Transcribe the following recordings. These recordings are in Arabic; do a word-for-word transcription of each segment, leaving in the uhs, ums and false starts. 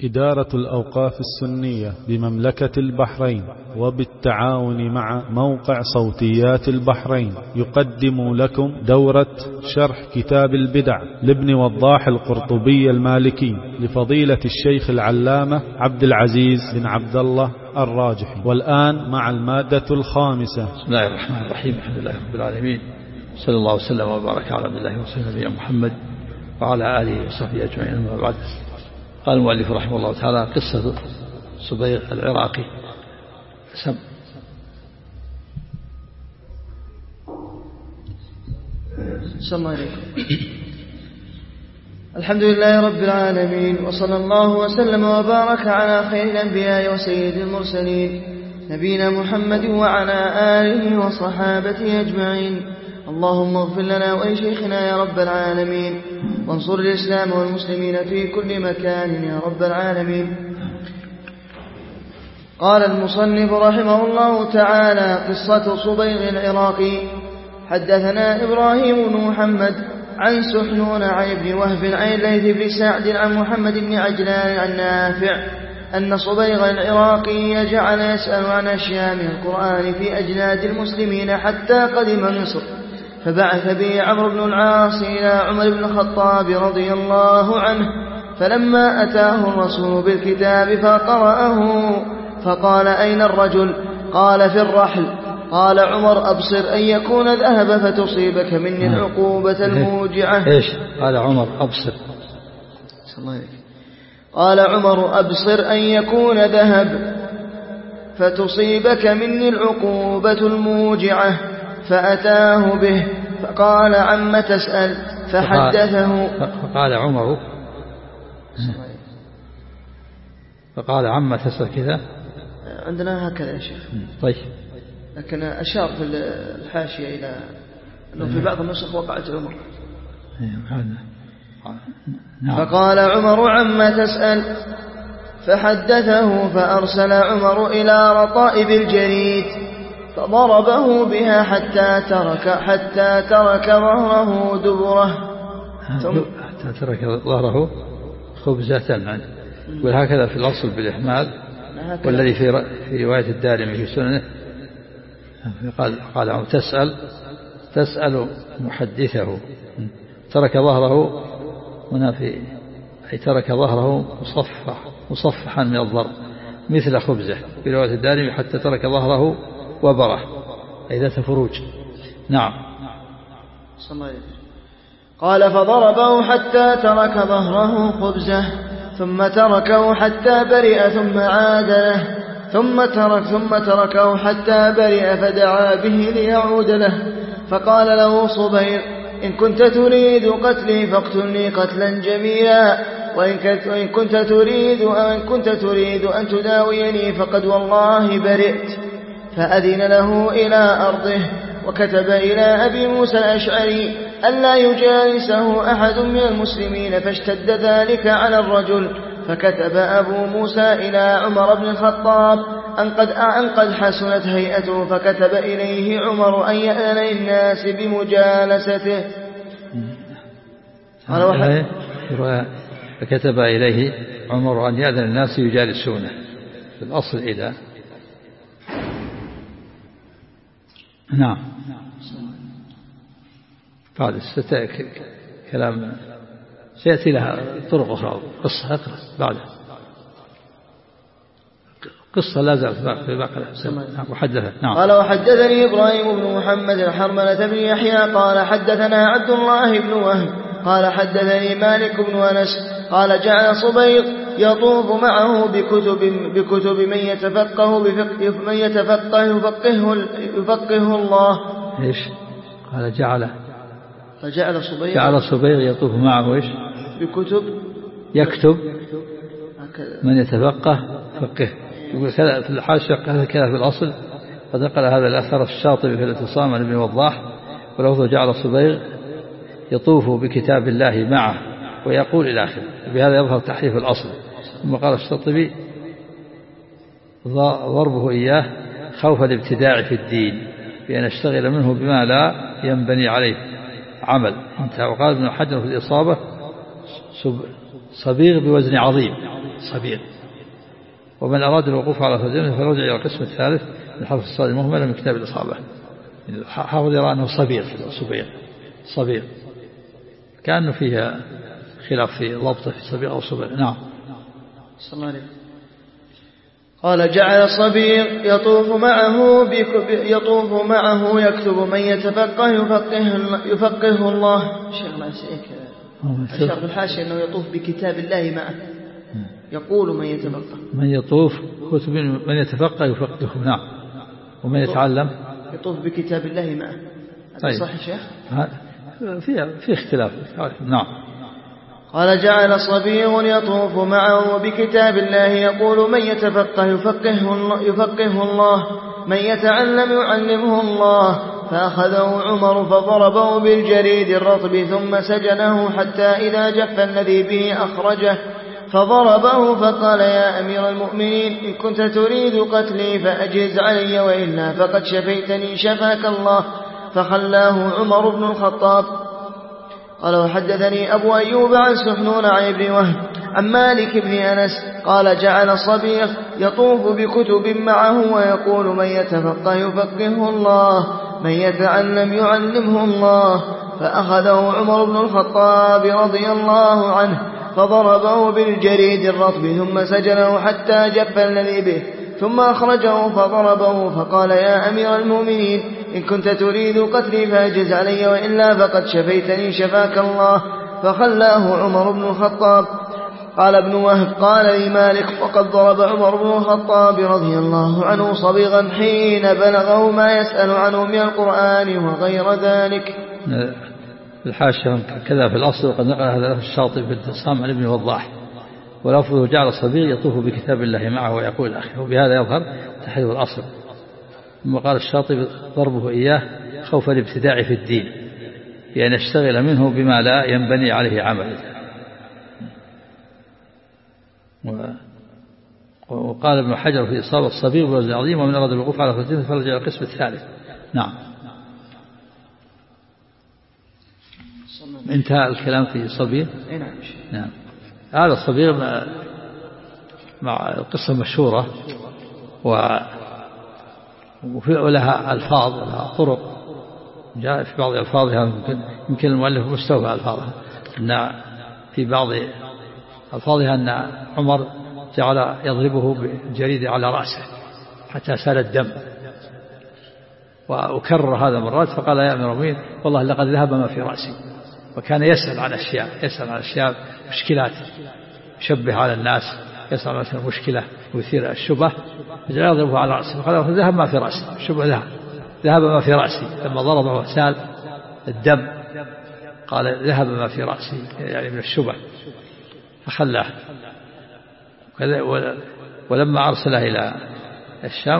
إدارة الأوقاف السنية بمملكة البحرين وبالتعاون مع موقع صوتيات البحرين يقدم لكم دورة شرح كتاب البدع لابن وضاح القرطبي المالكي لفضيلة الشيخ العلامة عبد العزيز بن عبد الله الراجحي. والآن مع المادة الخامسة. بسم الله الرحمن الرحيم. الحمد لله رب العالمين، صلى الله وسلم وبارك على عبد الله ورسوله نبينا محمد وعلى آله وصحبه أجمعين. أما بعد، قال المؤلف رحمه الله تعالى: قصة صبيغ العراقي. سم السلام عليكم. الحمد لله رب العالمين، وصلى الله وسلم وبارك على خير الأنبياء وسيد المرسلين نبينا محمد وعلى آله وصحابته أجمعين. اللهم اغفر لنا ولشيخنا يا رب العالمين، وانصر الإسلام والمسلمين في كل مكان يا رب العالمين. قال المصنف رحمه الله تعالى: قصة صبيغ العراقي. حدثنا إبراهيم بن محمد عن سحنون عن ابن وهب عن الليث بن سعد عن محمد بن عجلان عن نافع أن صبيغ العراقي جعل يسأل عن أشياء من القرآن في أجناد المسلمين حتى قدم مصر، فبعث به عمرو بن العاص إلى عمر بن الخطاب رضي الله عنه، فلما أتاه الرسول بالكتاب فقرأه فقال: أين الرجل؟ قال: في الرحل. قال عمر: أبصر أن يكون ذهب فتصيبك مني العقوبة الموجعة. إيش قال عمر؟ أبصر. قال عمر: أبصر أن يكون ذهب فتصيبك مني العقوبة الموجعة. فأتاه به فقال: عم تسأل؟ فحدثه. فقال عمر فقال: عم تسأل كذا؟ عندنا هكذا يا شيخ. طيب، لكن أشار في الحاشية إلى أنه في بعض النسخ وقعت عمر. فقال عمر: عم تسأل؟ فحدثه. فأرسل عمر إلى رطائب الجريد فضربه بها حتى ترك حتى ترك ظهره دبره ثم حتى ترك ظهره خبزة. وهكذا في الأصل بالإحمال، والذي في في رواية الدارمي في سننه قال قال عمر: تسأل تسأل محدثه. ترك ظهره هنا في أي ترك ظهره مصفح مصفحا من الضرب مثل خبزة في رواية الدارمي حتى ترك ظهره وبره أي ذات فروج. نعم. قال: فضربه حتى ترك ظهره خبزة، ثم تركه حتى برئ، ثم عاد له، ثم ترك ثم تركه حتى برئ، فدعا به ليعود له. فقال له صبيغ: إن كنت تريد قتلي فاقتلني قتلا جميلا، وإن كنت تريد أو إن كنت تريد أن تداويني فقد والله برئت. فأذن له إلى أرضه، وكتب إلى أبي موسى الأشعري ألا يجالسه أحد من المسلمين، فاشتد ذلك على الرجل. فكتب أبو موسى إلى عمر بن الخطاب أن قد, أن قد حسنت هيئته، فكتب إليه عمر أن يأذن للناس بمجالسته. فكتب إليه عمر أن يأذن الناس يجالسونه في الأصل إلى. نعم. قال كلام سيأتي لها طرق أخرى. قصة أقرأ بعد قصة لا زالت في باقي وحدث. نعم. قال: وحدثني إبراهيم بن محمد الحرملة بن يحيى قال حدثنا عبد الله بن وهب قال حدثني مالك بن أنس قال: جعل صبيغ يطوف معه بكتب بكتب من يتفقه بفقه من يتفقه يفقهه يفقهه الله. إيش قال؟ جعل فجعل صبيغ جعل صبيغ يطوف معه إيش؟ بكتب يكتب من يتفقه فقه. يقول كذا في الحاشية، كذا في الأصل. فنقل هذا الأثر الشاطبي في الاعتصام عن ابن وضاح، ولفظ جعل صبيغ يطوف بكتاب الله معه ويقول إلى آخره. بهذا يظهر تحريف الأصل. ثم قال الشاطبي: ضربه إياه خوف الابتداع في الدين بأن يشتغل منه بما لا ينبني عليه عمل. انتهى. وقال ابن حجر في الإصابة: صبيغ بوزن عظيم صبيغ. ومن أراد الوقوف على ترجمته فلرجع إلى القسم الثالث من حرف الصاد المهملة من كتاب الإصابة. حافظ يرى أنه صبيغ صبيغ صبيغ كأنه فيها خلاف في ضبطه في صبيغ أو صبيغ. نعم. صلى الله عليه. قال جعل صبيغ يطوف معه يطوف معه يكتب من يتفقه يفقه يفقه الله. شيخ الله يسعدك أشار في الحاشية أنه يطوف بكتاب الله معه يقول من يتفقه من يطوف كتب من يتفقه يفقه. نعم. ومن يتعلم يطوف بكتاب الله معه. طيب. صحيح شيخ في في اختلاف. نعم. قال جعل صبيغ يطوف معه بكتاب الله يقول من يتفقه يفقهه الله, يفقهه الله من يتعلم يعلمه الله. فأخذه عمر فضربه بالجريد الرطب ثم سجنه حتى إذا جف الذي به أخرجه فضربه فقال يا أمير المؤمنين إن كنت تريد قتلي فأجز علي وإلا فقد شفيتني شفاك الله. فخلاه عمر بن الخطاب. قال وحدثني أبو أيوب عن سحنون عن ابن وهب عن مالك بن أنس قال جعل صبيغ يطوف بكتب معه ويقول من يتفقه يفقهه الله من يتعلم يعلمه الله. فأخذه عمر بن الخطاب رضي الله عنه فضربه بالجريد الرطب ثم سجنه حتى جف الذي به ثم أخرجه فضربه فقال يا أمير المؤمنين إن كنت تريد قتلي فأجز علي وإلا فقد شفيتني شفاك الله. فخلاه عمر بن الخطاب. قال ابن وهب قال لي مالك وقد ضرب عمر بن الخطاب رضي الله عنه صبيغا حين بلغه ما يسأل عنه من القرآن وغير ذلك. الحاشية كذا في الأصل وقد نقل هذا الشاطئ بالتصام عن ابن وضاح ولفظه جعل الصبيغ يطوف بكتاب الله معه ويقول أخي. وبهذا يظهر تحريف الأصل. ثم قال الشاطئ ضربه إياه خوف الابتداع في الدين بأن يشتغل منه بما لا ينبني عليه عمل. وقال ابن حجر في إصابة الصبيغ بوزن عظيم ومن أراد الوقوف على فرجته فرجع إلى القسم الثالث. نعم. انتهى الكلام في صبيغ. نعم. هذا الصبيغ مع, مع القصة مشهورة و ولها ألفاظ ولها طرق جاء في بعض ألفاظها يمكن, يمكن المؤلف مستوفى ألفاظها أن في بعض ألفاظها أن عمر جعل يضربه بالجريد على رأسه حتى سال الدم وكرر هذا مرات فقال يا أمير المؤمنين والله لقد ذهب ما في رأسي. وكان يسأل عن أشياء يسأل عن أشياء مشكلات يشبه على الناس يسأل عن مشكلة ويثير الشبه فجعل يضربه على رأسه فقال ذهب ما في رأسي الشبه ذهب ذهب ما في رأسي. لما ضربه وسال الدم قال ذهب ما في رأسي يعني من الشبه فخلاه. ولما أرسله إلى الشام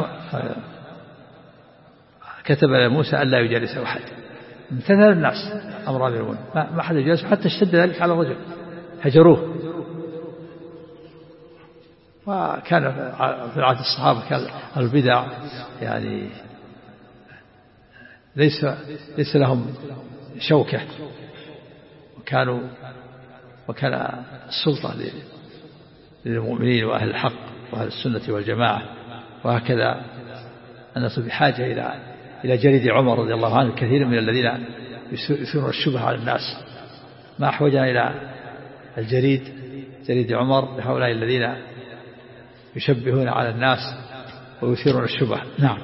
كتب إلى موسى ألا يجالس أحد. امتثل الناس أمر أمير المؤمنين ما حد يجالس حتى اشتد ذلك على الرجل هجروه. وكان في عهد الصحابة كان البدع يعني ليس ليس لهم شوكة وكانوا وكان السلطة للمؤمنين وأهل الحق وأهل السنة والجماعة. وهكذا الناس بحاجة إلى إلى جريد عمر رضي الله عنه. كثير من الذين يثيرون الشبهة على الناس ما أحوجنا إلى الجريد جريد عمر لهؤلاء الذين يشبهون على الناس ويثيرون الشبهة. نعم.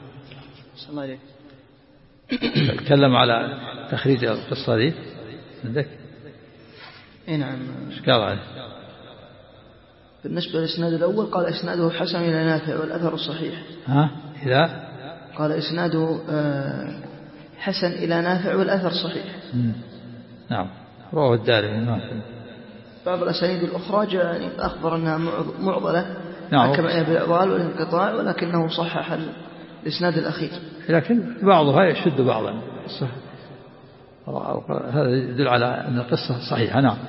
تكلم على تخريج القصة دي عندك؟ اي نعم. ايش قال عليه؟ بالنسبة للإسناد الأول قال إسناده حسن إلى نافع والأثر الصحيح. ها إذا قال إسناده حسن إلى نافع والأثر صحيح. مم. نعم. رواه الدارمي. بعض الأسانيد الأخرى جاء أخبر أنها معضلة. نعم. حكم عليها بالإعضال والانقطاع ولكنه صحح الإسناد الأخير. لكن بعضها يشد بعضا. هذا يدل على أن القصة صحيحة. نعم.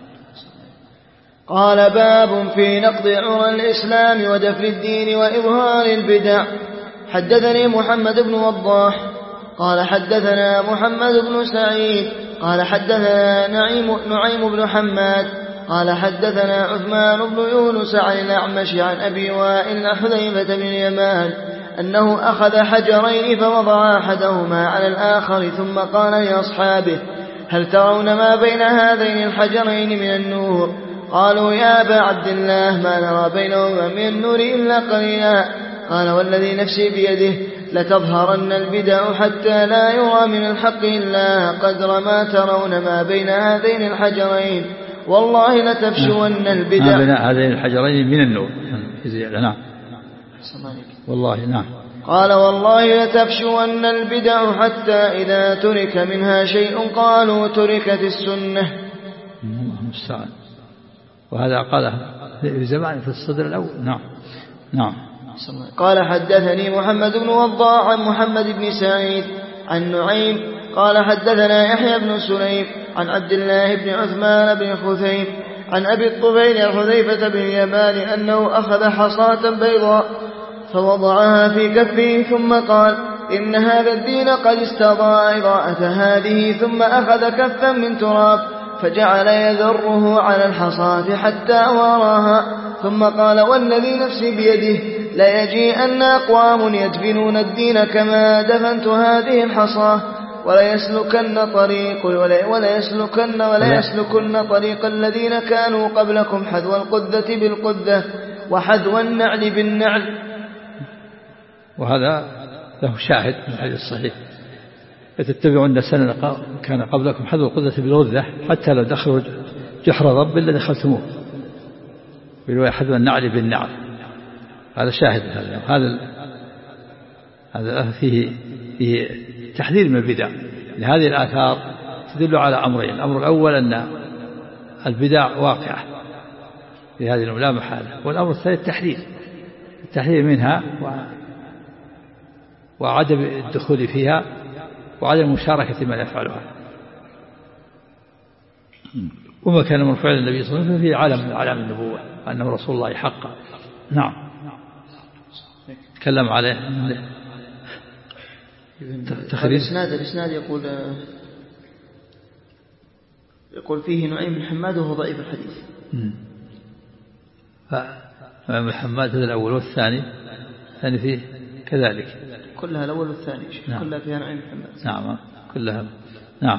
قال باب في نقض عرى الإسلام ودفن الدين وإظهار البدع. حدثني محمد بن وضاح قال حدثنا محمد بن سعيد قال حدثنا نعيم, نعيم بن حماد قال حدثنا عثمان بن يونس عن الأعمش عن أبي وائل حذيفة بن اليمان أنه أخذ حجرين فوضع أحدهما على الآخر ثم قال لأصحابه هل ترون ما بين هذين الحجرين من النور؟ قالوا يا أبا عبد الله ما نرى بينهما من النور إلا قليلا. قال والذي نفسي بيده لتظهرن البدع حتى لا يرى من الحق إلا قدر ما ترون ما بين هذين الحجرين والله لتفشون البدع ما بين هذين الحجرين من النور. نعم والله. نعم. قال والله لتفشون البدع حتى إذا ترك منها شيء قالوا تركت السنة. المستعان. وهذا قاله في زمان في الصدر الأول. نعم. نعم. قال حدثني محمد بن وضاح عن محمد بن سعيد عن نعيم قال حدثنا يحيى بن سليم عن عبد الله بن عثمان بن خثيم عن أبي الطفيل حذيفة بن اليمان أنه أخذ حصاة بيضاء فوضعها في كفه ثم قال إن هذا الدين قد استضاع إضاءة هذه ثم أخذ كفا من تراب فجعل يذره على الحصاة حتى وراها ثم قال والذي نفسي بيده ليجيئن أقوام يدفنون الدين كما دفنت هذه الحصاة وليسلكن طريق وليسلكن وليسلكن طريق الذين كانوا قبلكم حذو القذة بالقذة وحذو النعل بالنعل. وهذا له شاهد من الحديث الصحيح فتتبعون سنن كان قبلكم حذو القذة بالقذة حتى لو دخلوا جحر رب إلا دخلتموه برواية حذو النعل بالنعل. هذا شاهد. هذا هذا هذا فيه فيه تحذير من البدع. لهذه الآثار تدل على أمرين. الأمر الأول أن البدع واقعة في هذه لا محالة. والأمر الثاني التحذير التحذير منها وعدم الدخول فيها وعدم مشاركة من يفعلها. وما كان من فعل النبي صلى الله عليه وسلم في علم من علام النبوة أنه رسول الله حقا. نعم. تكلم عليه تخريج الإسناد. الإسناد يقول يقول فيه نعيم بن حماد وهو ضعيف الحديث. فمحمد هذا الأول والثاني الثاني فيه كذلك كلها الأول والثاني. نعم. كلها فيها نعيم بن حماد. نعم كلها. نعم.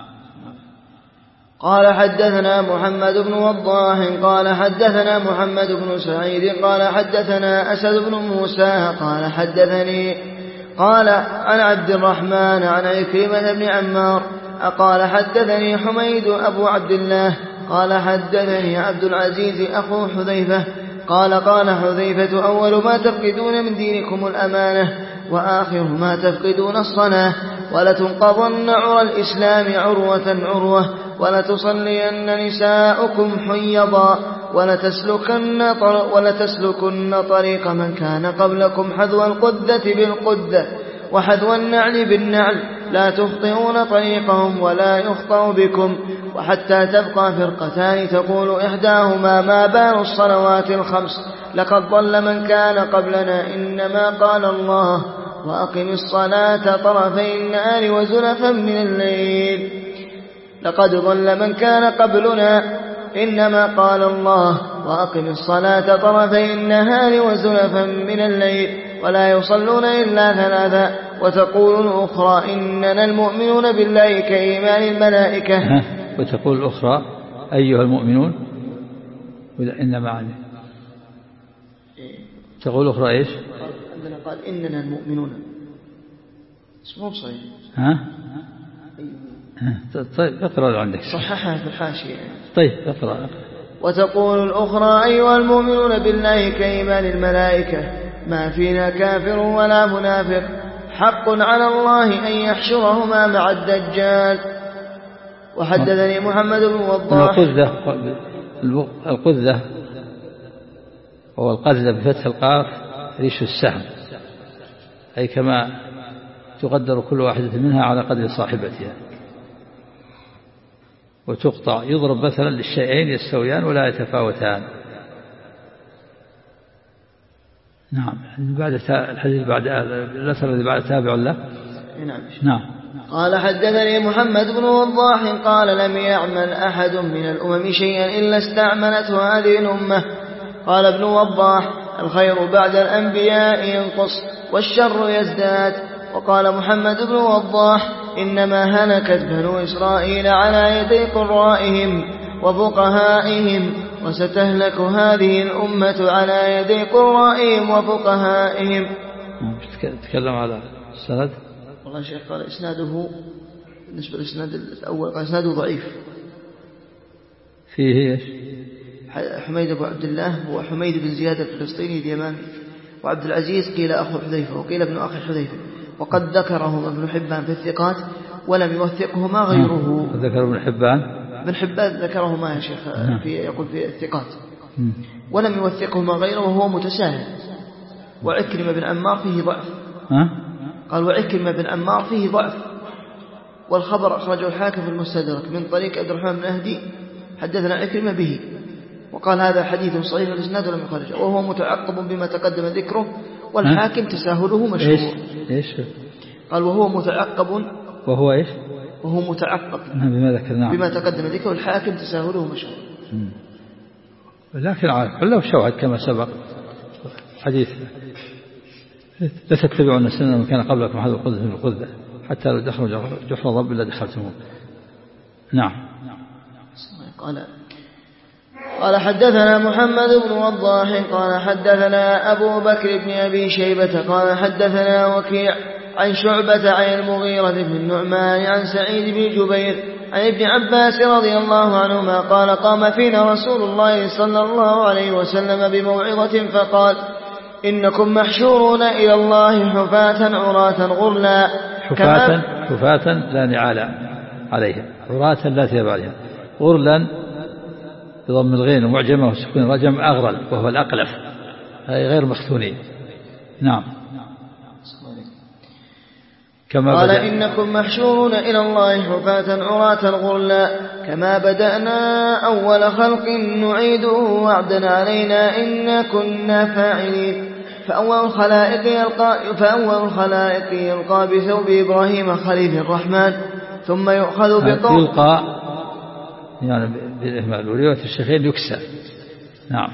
قال حدثنا محمد بن وضاح قال حدثنا محمد بن سعيد قال حدثنا أسد بن موسى قال حدثني قال عن عبد الرحمن عن عكرمة بن عمار قال حدثني حميد أبو عبد الله قال حدثني عبد العزيز أخو حذيفة قال قال حذيفة أول ما تفقدون من دينكم الأمانة وآخر ما تفقدون الصلاة ولتنقضن عرى الإسلام عروة عروة ولتصلين نساؤكم حيضا ولتسلكن, ولتسلكن طريق من كان قبلكم حذو القذة بالقذة وحذو النعل بالنعل لا تخطئون طريقهم ولا يخطأ بكم وحتى تبقى فرقتان تقول إحداهما ما بال الصلوات الخمس لقد ضل من كان قبلنا إنما قال الله وأقم الصلاة طرفي النهار وزلفا من الليل لقد ضل من كان قبلنا إنما قال الله وأقم الصلاة طرفي النهار وزلفا من الليل ولا يصلون إلا ثلاثا وتقول الأخرى إننا المؤمنون بالله كإيمان الملائكة. وتقول الأخرى أيها المؤمنون إنما عنه تقول الأخرى إيش؟ عندنا قال إننا المؤمنون اسمه صحيح. ها؟ طيب اقرأ عندك. صححها في الحاشية. طيب اقرأ. وتقول الأخرى أيها المؤمنون بالله كإيمان الملائكة ما فينا كافر ولا منافق حق على الله أن يحشرهما مع الدجال. وحدثني محمد بن وضاح. القذة القذة هو القذة بفتح القاف ريش السهم أي كما تقدر كل واحدة منها على قدر صاحبتها وتقطع يضرب مثلا للشيئين يستويان ولا يتفاوتان. نعم. بعد الحديث بعد الأثر الذي بعد تابع له. نعم. نعم. قال حدثني محمد بن وضاح قال لم يعمل أحد من الأمم شيئا إلا استعملته هذه الأمة. قال ابن وضاح الخير بعد الأنبياء ينقص والشر يزداد. وقال محمد بن وضاح إنما هلكت بنو إسرائيل على يدي قرائهم وفقهائهم وستهلك هذه الأمة على يدي قرائهم وفقهائهم. تكلم على السند. والله شيخ قال إسناده بالنسبة للإسناد الأول قال إسناده ضعيف. فيه إيش؟ حميد أبو عبد الله هو حميد بن زياد الفلسطيني اليماني، وعبد العزيز قيل أخو حذيفة وقيل ابن أخي حذيفة، وقد ذكرهما ابن حبان في الثقات ولم يوثقهما غيره. ذكر ابن حبان ابن حبان ذكرهما يا شيخ في يقول في الثقات ولم يوثقهما غيره وهو متساهل. وعكرمة بن عمار فيه ضعف. قال وعكرمة بن عمار فيه ضعف. والخبر أخرجه الحاكم في المستدرك من طريق عبد الرحمن بن أهدي حدثنا عكرمة به، وقال هذا حديث صحيح الإسناد ولم يخرجه، وهو متعقب بما تقدم ذكره والحاكم تساهله مشهور. إيش؟ قال وهو متعقب وهو إيش؟ وهو متعقب بما ذكرنا بما تقدم ذكره والحاكم تساهله مشهور. لكن له شواهد كما سبق حديث لا تتبعون سنن من كان قبلكم هذا القذف من القذة حتى لو دخلوا جحر الرب إلا دخلتموه. نعم. قال قال حدثنا محمد بن وضاح قال حدثنا أبو بكر بن أبي شيبة قال حدثنا وكيع عن شعبة عن المغيرة بن النعمان عن سعيد بن جبير عن ابن عباس رضي الله عنهما قال قام فينا رسول الله صلى الله عليه وسلم بموعظة فقال إنكم محشورون إلى الله حفاة عراة غرلا. حفاة حفاة لا نعال عليها، عراة لا ثياب عليها، غرلا بضم الغين ومعجمة وسكون رجم أغرل وهو الأقلف، هي غير مختونين. نعم. كما قال إنكم محشورون إلى الله حفاة عراة غرلا كما بدأنا أول خلق نعيده وعدا علينا إنا كنا فاعلين. فأول الخلائق يلقى, فأول الخلائق يلقى بثوب إبراهيم خليل الرحمن ثم يؤخذ بقوم يلقى يعني بالإهمال ورواية الشيخين يكسى. نعم.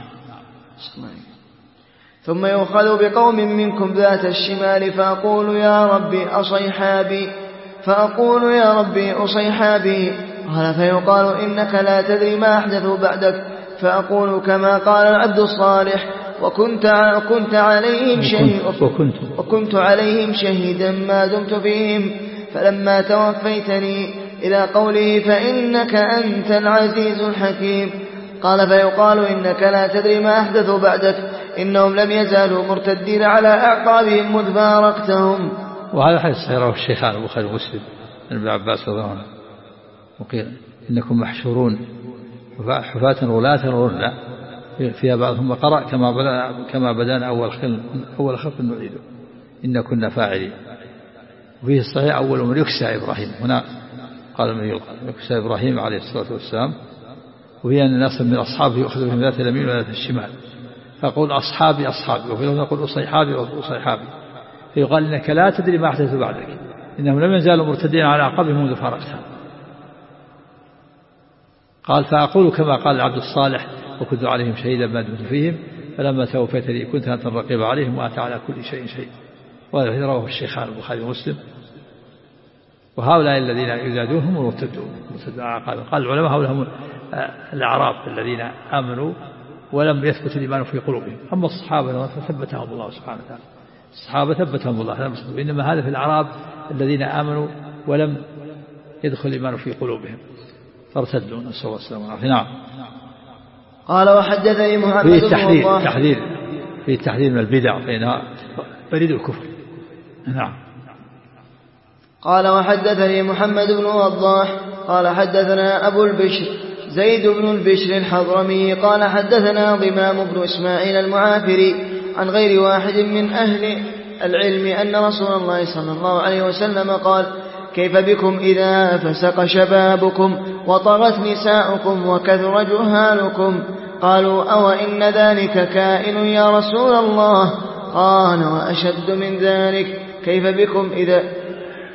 ثم يؤخذ بقوم منكم ذات الشمال فأقول يا ربي أصيحابي فأقول يا ربي أصيحابي قال فيقال إنك لا تدري ما أحدثوا بعدك فأقول كما قال العبد الصالح وكنت, كنت عليهم شهيد وكنت, وكنت عليهم شهيدا ما دمت فيهم فلما توفيتني إلى قوله فإنك أنت العزيز الحكيم قال فيقال إنك لا تدري ما أحدثوا بعدك إنهم لم يزالوا مرتدين على أعقابهم مذ باركتهم. وهذا حديث صحيح الشيخان البخاري ومسلم عن ابن عباس رضي الله عنه وقيل إنكم محشورون حفاة غلاة غرلا فيها بعضهم قرأ كما بدأنا كما بدأنا أول خلق أول خلق نعيده إن كنا فاعلين. وفيه الصحيح أول من يكسى إبراهيم هنا قال من يلقى يكسى إبراهيم عليه الصلاة والسلام. وهي أن الناس من أصحابه يأخذ من ذات اليمين وذات الشمال فأقول أصحابي أصحابي وفي نقول أصيحابي وأصيحابي فيقال إنك لا تدري ما أحدث بعدك إنهم لم يزالوا مرتدين على أعقابهم منذ فارقتها. قال فأقول كما قال العبد الصالح وكنت عليهم شهيدا ما دمت فيهم فلما توفيتني كنت أنت الرقيب عليهم وأنت على كل شيء شهيد. وهذا رواه الشيخان البخاري ومسلم. وهؤلاء الذين يزادوهم مرتدون قال العلماء هؤلاء الأعراب الذين آمنوا ولم يثبت الإيمان في قلوبهم. أما الصحابة فثبتهم الله سبحانه وتعالى الصحابة ثبتهم الله إنما هذا في الأعراب الذين آمنوا ولم يدخل الإيمان في قلوبهم فارتدوا نسأل الله السلامة والعافية. نعم. قال وحدثني محمد في تحذير تحذير في تحذير من البدع فإنها بريد الكفر. نعم. قال وحدثني محمد بن وضاح قال حدثنا أبو البشر زيد بن البشر الحضرمي قال حدثنا ضمام بن إسماعيل المعافري عن غير واحد من أهل العلم أن رسول الله صلى الله عليه وسلم قال كيف بكم إذا فسق شبابكم وطغت نساؤكم وكثر جهالكم قالوا أو إن ذلك كائن يا رسول الله قال وأشد من ذلك كيف بكم إذا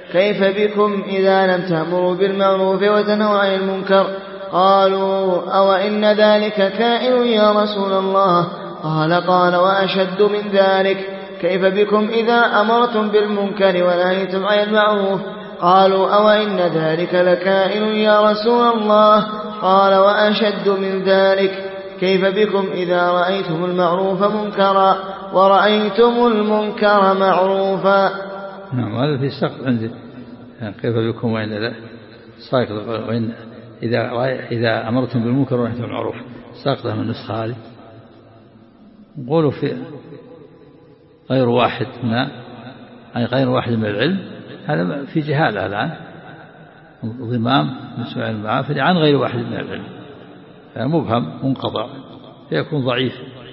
كيف بكم إذا لم تأمروا بالمعروف وتنهوا عن المنكر؟ قالوا أو إن ذلك كائن يا رسول الله؟ قال قال وأشد من ذلك كيف بكم إذا أمرتم بالمنكر ونهيتم عن المعروف؟ قالوا أو إن ذلك لكائن يا رسول الله؟ قال وأشد من ذلك كيف بكم إذا رأيتم المعروف منكرا ورأيتم المنكر معروفا؟ نعم هذا في سقط عندي كيف بكم وإن ساقط وإن إذا إذا أمرتم بالمنكر ونهيتم عن المعروف ساقطها من النسخة هذه. نقولوا في غير واحد هنا أي غير واحد من العلم هذا في جهالة الآن ضمام نسمع المعافر عن غير واحد من العلم مبهم منقطع فيكون ضعيف.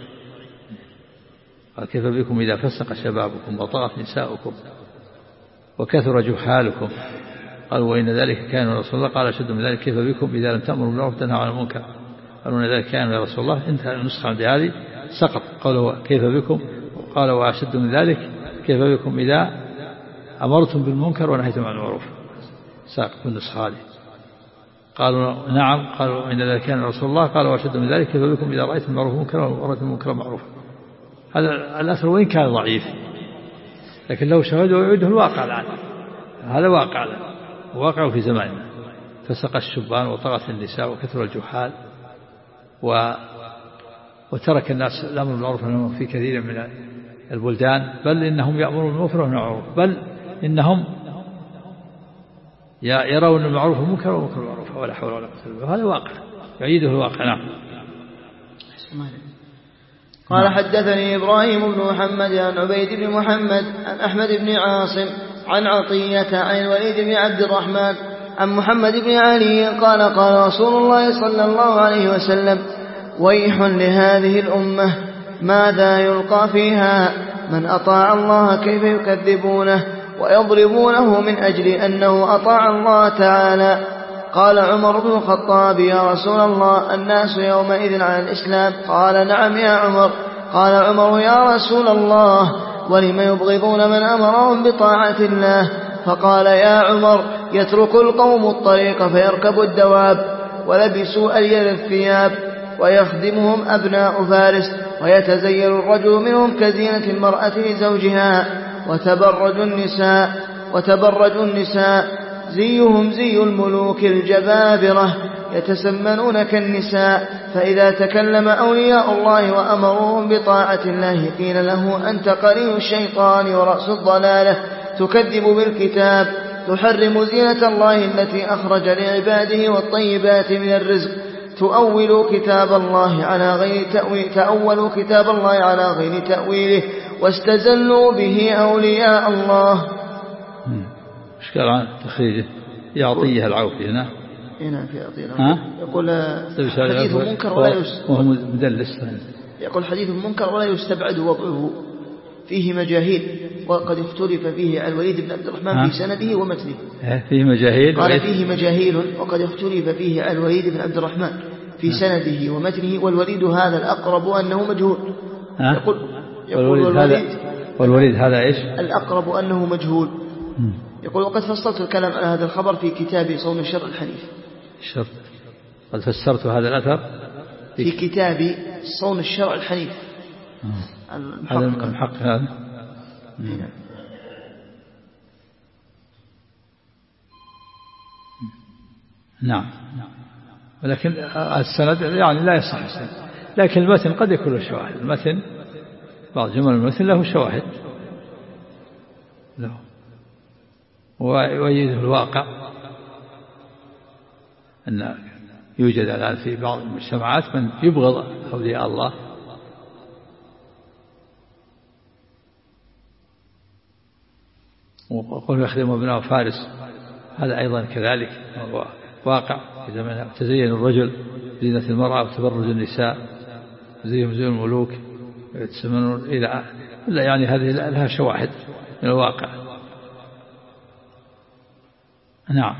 قال كيف بكم إذا فسق شبابكم وطغت نساؤكم وكثر جحالكم؟ قالوا وإن ذلك كان رسول الله؟ قال أشد من ذلك كيف بكم إذا لم تأمروا بالمعروف وتنهوا عن المنكر؟ قالوا إن ذلك كان يا رسول الله. انتهى النسخة عند هذه سقط قالوا كيف بكم. قال وأشد من ذلك كيف بكم إذا أمرتم بالمنكر ونهيتم عن المعروف؟ ساقط النسخة هذه. قالوا نعم. قالوا إن ذلك كان رسول الله. قال وأشد من ذلك كيف بكم إذا رأيتم المعروف منكرا ورأيتم المنكر معروفا؟ هذا الأثر وإن كان ضعيف لكن لو شهدوا ويعده الواقع الآن. هذا واقع الآن واقع في زماننا فسق الشبان وطغت النساء وكثر الجحال و... وترك الناس الأمر بالمعروف في كثير من البلدان بل إنهم يأمرون بالمعروف ونهون عن المعروف بل إنهم يرون المعروف منكر ومنكر المعروف ولا حول ولا قوة إلا بالله. هذا واقع يعيده الواقع. نعم. قال حدثني إبراهيم بن محمد عن عبيد بن محمد عن أحمد بن عاصم عن عطية عن الوليد بن عبد الرحمن عن محمد بن علي قال قال رسول الله صلى الله عليه وسلم ويح لهذه الأمة ماذا يلقى فيها من أطاع الله كيف يكذبونه ويضربونه من أجل أنه أطاع الله تعالى. قال عمر بن الخطاب يا رسول الله الناس يومئذ على الإسلام؟ قال نعم يا عمر. قال عمر يا رسول الله ولم يبغضون من أمرهم بطاعة الله؟ فقال يا عمر يترك القوم الطريق فيركبوا الدواب ولبسوا ألين الثياب ويخدمهم أبناء فارس ويتزين الرجل منهم كزينة المرأة لزوجها وتبرج النساء وتبرج النساء زيهم زي الملوك الجبابرة يتسمنون كالنساء فإذا تكلم أولياء الله وأمروهم بطاعة الله قيل له أنت قرين الشيطان ورأس الضلالة تكذب بالكتاب تحرم زينة الله التي أخرج لعباده والطيبات من الرزق تؤول كتاب الله على غير تأويل تأول كتاب الله على غير تأويله واستزلوا به أولياء الله. إشكال عن تخريجه يعطيه العوفي هنا هنا في عطيه يقول حديث منكر ولا يستبعد وهو مدلس يقول حديث منكر ولا يستبعد وضعه فيه مجاهيل وقد اختلف فيه عن الوليد بن عبد الرحمن في سنده ومتنه. فيه مجاهيل قال فيه مجاهيل وقد اختلف فيه عن الوليد بن عبد الرحمن في سنده ومتنه والوليد هذا الأقرب أنه مجهول. يقول يقول والوليد هذا والوليد هذا إيش الأقرب أنه مجهول. يقول وقد فصلت الكلام على هذا الخبر في كتاب صوم الشرع الحنيف. الشرط قد فسرت هذا الأثر في, في كتاب صوم الشرع الحنيف. هذا المحقق هذا. نعم. ولكن السند يعني لا يصح السند لكن المتن قد يكون له شواهد. المتن بعض جمل المتن له شواهد له ويؤيده الواقع أن يوجد الآن في بعض المجتمعات من يبغض أولياء الله وقل يخدم ابناء فارس هذا أيضا كذلك هو واقع إذا تزين الرجل زينة المرأة وتبرج النساء زيهم زي الملوك يتسمنون إلى إلا يعني هذه لها شواهد من الواقع. نعم.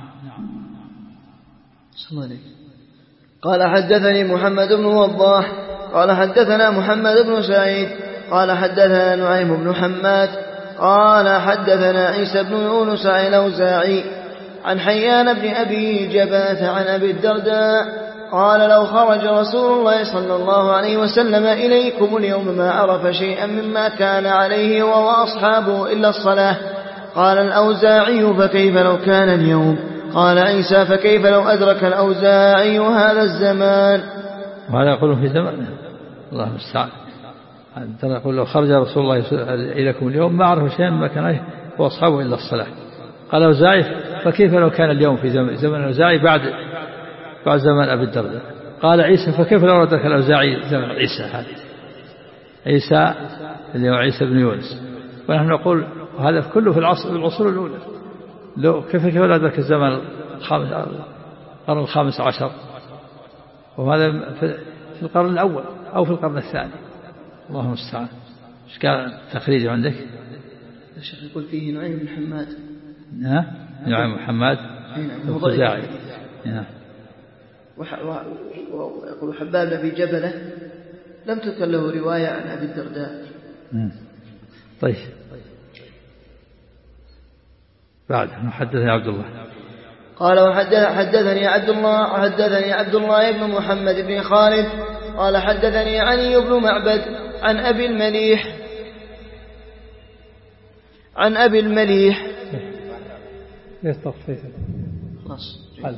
قال حدثني محمد بن وضاح قال حدثنا محمد بن سعيد قال حدثنا نعيم بن حماد قال حدثنا عيسى بن يونس عن الأوزاعي عن حيان بن أبي جبلة عن أبي الدرداء قال لو خرج رسول الله صلى الله عليه وسلم إليكم اليوم ما عرف شيئا مما كان عليه هو وأصحابه إلا الصلاة. قال الأوزاعي فكيف لو كان اليوم؟ قال عيسى فكيف لو أدرك الأوزاعي هذا الزمان؟ وهذا يقول في زمانه الله المستعان. يقول لو خرج رسول الله إليكم اليوم ما عرف شيئا مما كان عليه هو وأصحابه إلا الصلاة. قال الأوزاعي فكيف لو كان اليوم في زمن, زمن الأوزاعي بعد بعد زمن أبي الدرداء. قال عيسى فكيف لو أدرك الأوزاعي زمن عيسى هذا عيسى اللي هو عيسى بن يونس. ونحن نقول هذا كله في العصر في العصور الأولى. لو كيف كيف لو أدرك الزمن الخامس القرن الخامس عشر وهذا في القرن الأول أو في القرن الثاني الله المستعان. ايش كان تخريج عندك؟ الشيخ يقول فيه نعيم بن حماد. ها نعيم بن حماد الخزاعي. ويقول حباب بن أبي جبلة لم تذكر له رواية عن أبي الدرداء. طيب بعد حدثني عبد الله قال وحدثني عبد الله حدثني عبد الله بن محمد بن خالد قال حدثني علي بن معبد عن أبي المليح عن أبي المليح يستغفر خلاص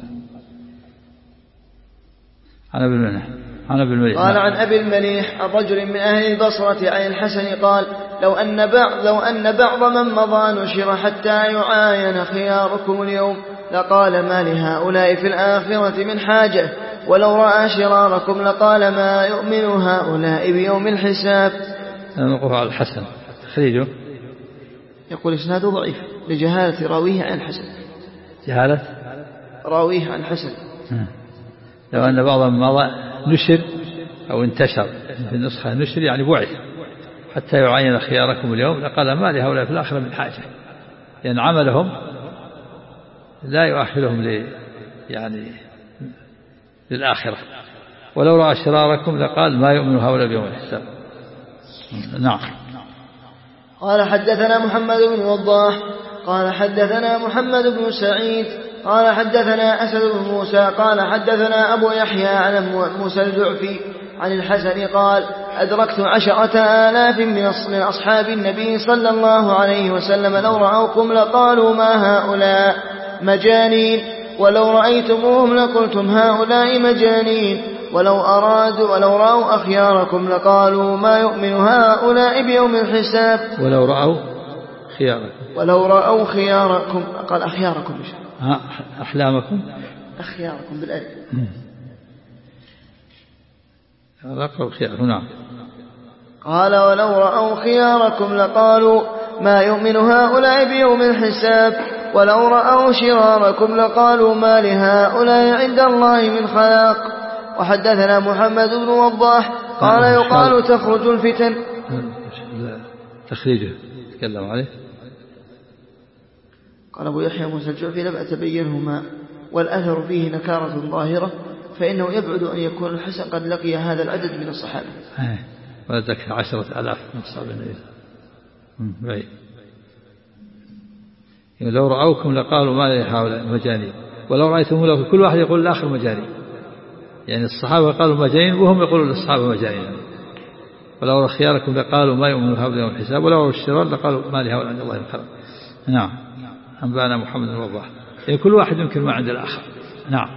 عن أبي المليح عن أبي المليح قال عن أبي المليح الرجل من أهل البصرة عن الحسن قال لو أن بعض لو أن بعض من مضى نشر حتى يعاين خياركم اليوم لقال ما لهؤلاء في الآخرة من حاجة ولو رأى شراركم لقال ما يؤمن هؤلاء بيوم الحساب. نقف على الحسن تخريجه يقول إسناده ضعيف لجهالة راويه عن الحسن. جهالة راويه عن الحسن. لو أن بعض من مضى نشر أو انتشر في النسخة نشر يعني بعث حتى يعاين خياركم اليوم لقال ما لهؤلاء في الآخرة من حاجة لأن يعني عملهم لا يؤهلهم ل يعني للآخرة ولو رأى شراركم لقال ما يؤمن هؤلاء بيوم الحساب. نعم. قال حدثنا محمد بن وضاح قال حدثنا محمد بن سعيد قال حدثنا أسد بن موسى قال حدثنا أبو يحيى عن موسى الجعفي عن الحسن قال أدركت عشرة آلاف من أصحاب النبي صلى الله عليه وسلم لو رأوكم لقالوا ما هؤلاء مجانين ولو رأيتموهم لقلتم هؤلاء مجانين ولو أرادوا ولو رأوا أخياركم لقالوا ما يؤمن هؤلاء بيوم الحساب. ولو رأوا خياركم ولو رأوا خياركم قال أخياركم ها أحلامكم أخياركم بالألف رأوا خياركم. نعم. قال ولو رأوا خياركم لقالوا ما يؤمن هؤلاء بيوم الحساب ولو رأوا شراركم لقالوا ما لهؤلاء عند الله من خلاق. وحدثنا محمد بن وضاح قال يقال تخرج الفتن. تخريجه تكلم عليه. قال أبو يحيى موسى الجعفي لم أتبينهما والأثر فيه نكارة ظاهرة فإنه يبعد أن يكون الحسن قد لقي هذا العدد من الصحابة. وذلك عشرة ألاف من أصحاب النبي. لو رأوكم لقالوا ما لهؤلاء مجانين ولو رأيتم له كل واحد يقول الآخر مجانين يعني الصحابة قالوا مجانين وهم يقولون للصحابة مجانين. ولو رأوا خياركم لقالوا ما يؤمن هؤلاء يوم الحساب ولو رأوا الشرار لقالوا ما لهؤلاء عند الله من خلاق. نعم. أنبأنا محمد بن وضاح يعني كل واحد يمكن ما عند الآخر. نعم.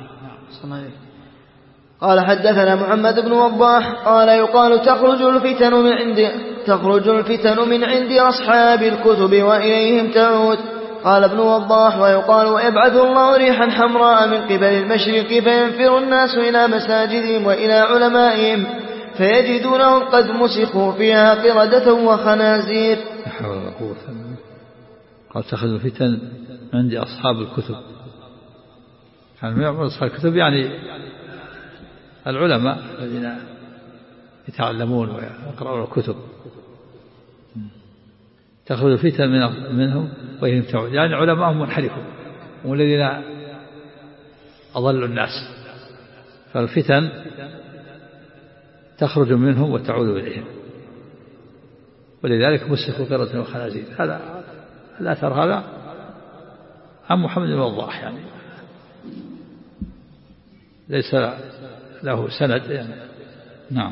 قال حدثنا محمد بن وضاح قال يقال تخرج الفتن من عند تخرج الفتن من عند أصحاب الكتب وإليهم تعود. قال ابن وضاح ويقال يبعث الله ريحا حمراء من قبل المشرق فينفر الناس إلى مساجدهم وإلى علمائهم فيجدونهم قد مسخوا فيها قردة وخنازير. قال تخرج الفتن عند أصحاب الكتب يعني يعمل أصحاب الكتب يعني العلماء الذين يتعلمون ويقرؤون الكتب. تخرج الفتن من منهم وإليهم تعود يعني علماءهم منحرفون والذين أضلوا الناس فالفتن تخرج منهم وتعود إليهم. ولذلك مسكوا قردة وخنازير. هذا الأثر هذا عن محمد بن الوضاح يعني ليس له سند يعني. نعم.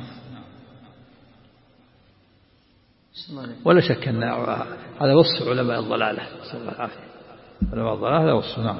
ولا شك أن هذا وصف علماء الضلالة، نسأل الله العافية. علماء الضلالة هذا وصف. نعم.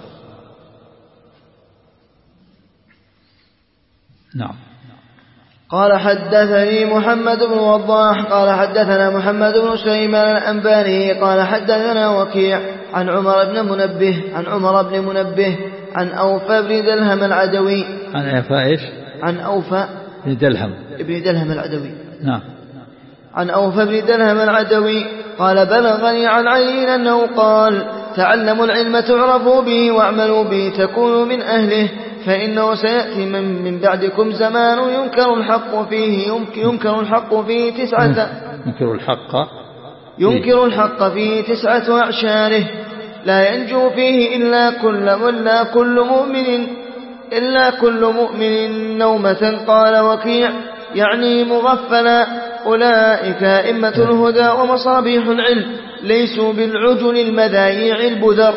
نعم. قال حدثني محمد بن وضاح قال حدثنا محمد بن سليمان الأنباري قال حدثنا وكيع عن عمر بن منبه عن عمر بن منبه عن أوفى بن دلهم العدوي. عن أوفى إيش؟ عن أوفى بن دلهم ابن دلهم العدوي. نعم. عن أوفى بن دلهم العدوي قال بلغني عن علي أنه قال تعلموا العلم تعرفوا به واعملوا به تكونوا من أهله، فإنه سيأتي من, من بعدكم زمان ينكر الحق فيه ينكر الحق فيه تسعة ينكر الحق ينكر الحق فيه تسعة أعشاره لا ينجو فيه إلا كل إلا كل مؤمن إلا كل مؤمن نومة. قال وكيع يعني مغفلا أولئك أئمة الهدى ومصابيح العلم ليسوا بالعجل المذايع البذر.